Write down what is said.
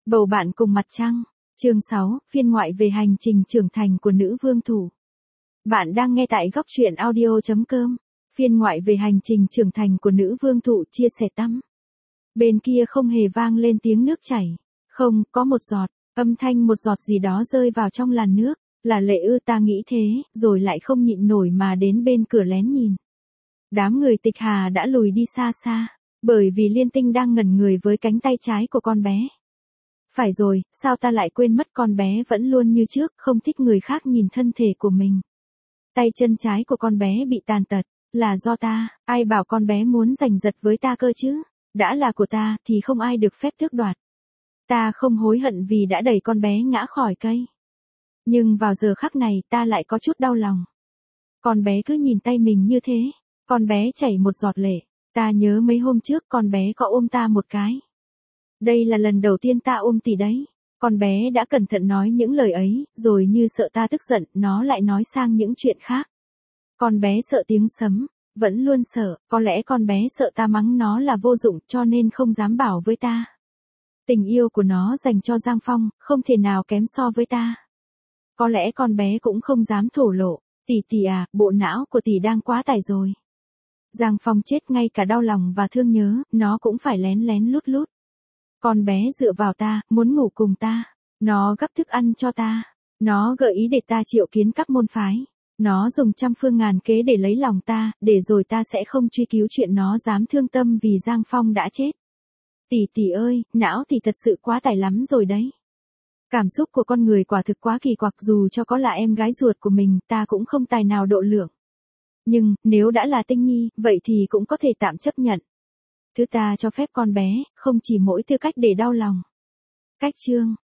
Bầu bạn cùng mặt trăng. Chương 6, phiên ngoại về hành trình trưởng thành của nữ vương thủ. Bạn đang nghe tại góc truyện audio.com. Phiên ngoại về hành trình trưởng thành của nữ vương thụ chia sẻ tắm. Bên kia không hề vang lên tiếng nước chảy. Không, có một giọt, âm thanh một giọt gì đó rơi vào trong làn nước. Là lệ ư, ta nghĩ thế, rồi lại không nhịn nổi mà đến bên cửa lén nhìn. Đám người Tịch Hà đã lùi đi xa xa, bởi vì Liên Tinh đang ngẩn người với cánh tay trái của con bé. Phải rồi, sao ta lại quên mất, con bé vẫn luôn như trước, không thích người khác nhìn thân thể của mình. Tay chân trái của con bé bị tàn tật, là do ta, ai bảo con bé muốn giành giật với ta cơ chứ, đã là của ta thì không ai được phép tước đoạt. Ta không hối hận vì đã đẩy con bé ngã khỏi cây. Nhưng vào giờ khắc này ta lại có chút đau lòng. Con bé cứ nhìn tay mình như thế, con bé chảy một giọt lệ, ta nhớ mấy hôm trước con bé có ôm ta một cái. Đây là lần đầu tiên ta ôm tỷ đấy. Con bé đã cẩn thận nói những lời ấy, rồi như sợ ta tức giận, nó lại nói sang những chuyện khác. Con bé sợ tiếng sấm, vẫn luôn sợ, có lẽ con bé sợ ta mắng nó là vô dụng cho nên không dám bảo với ta. Tình yêu của nó dành cho Giang Phong, không thể nào kém so với ta. Có lẽ con bé cũng không dám thổ lộ, tỷ à, bộ não của tỷ đang quá tải rồi. Giang Phong chết, ngay cả đau lòng và thương nhớ, nó cũng phải lén lén lút lút. Con bé dựa vào ta, muốn ngủ cùng ta. Nó gắp thức ăn cho ta. Nó gợi ý để ta triệu kiến các môn phái. Nó dùng trăm phương ngàn kế để lấy lòng ta, để rồi ta sẽ không truy cứu chuyện nó dám thương tâm vì Giang Phong đã chết. Tỷ ơi, não thì thật sự quá tải lắm rồi đấy. Cảm xúc của con người quả thực quá kỳ quặc, dù cho có là em gái ruột của mình, ta cũng không tài nào độ lượng. Nhưng, nếu đã là Tinh Nhi, vậy thì cũng có thể tạm chấp nhận. Thứ ta cho phép con bé, không chỉ mỗi tư cách để đau lòng. Cách chương,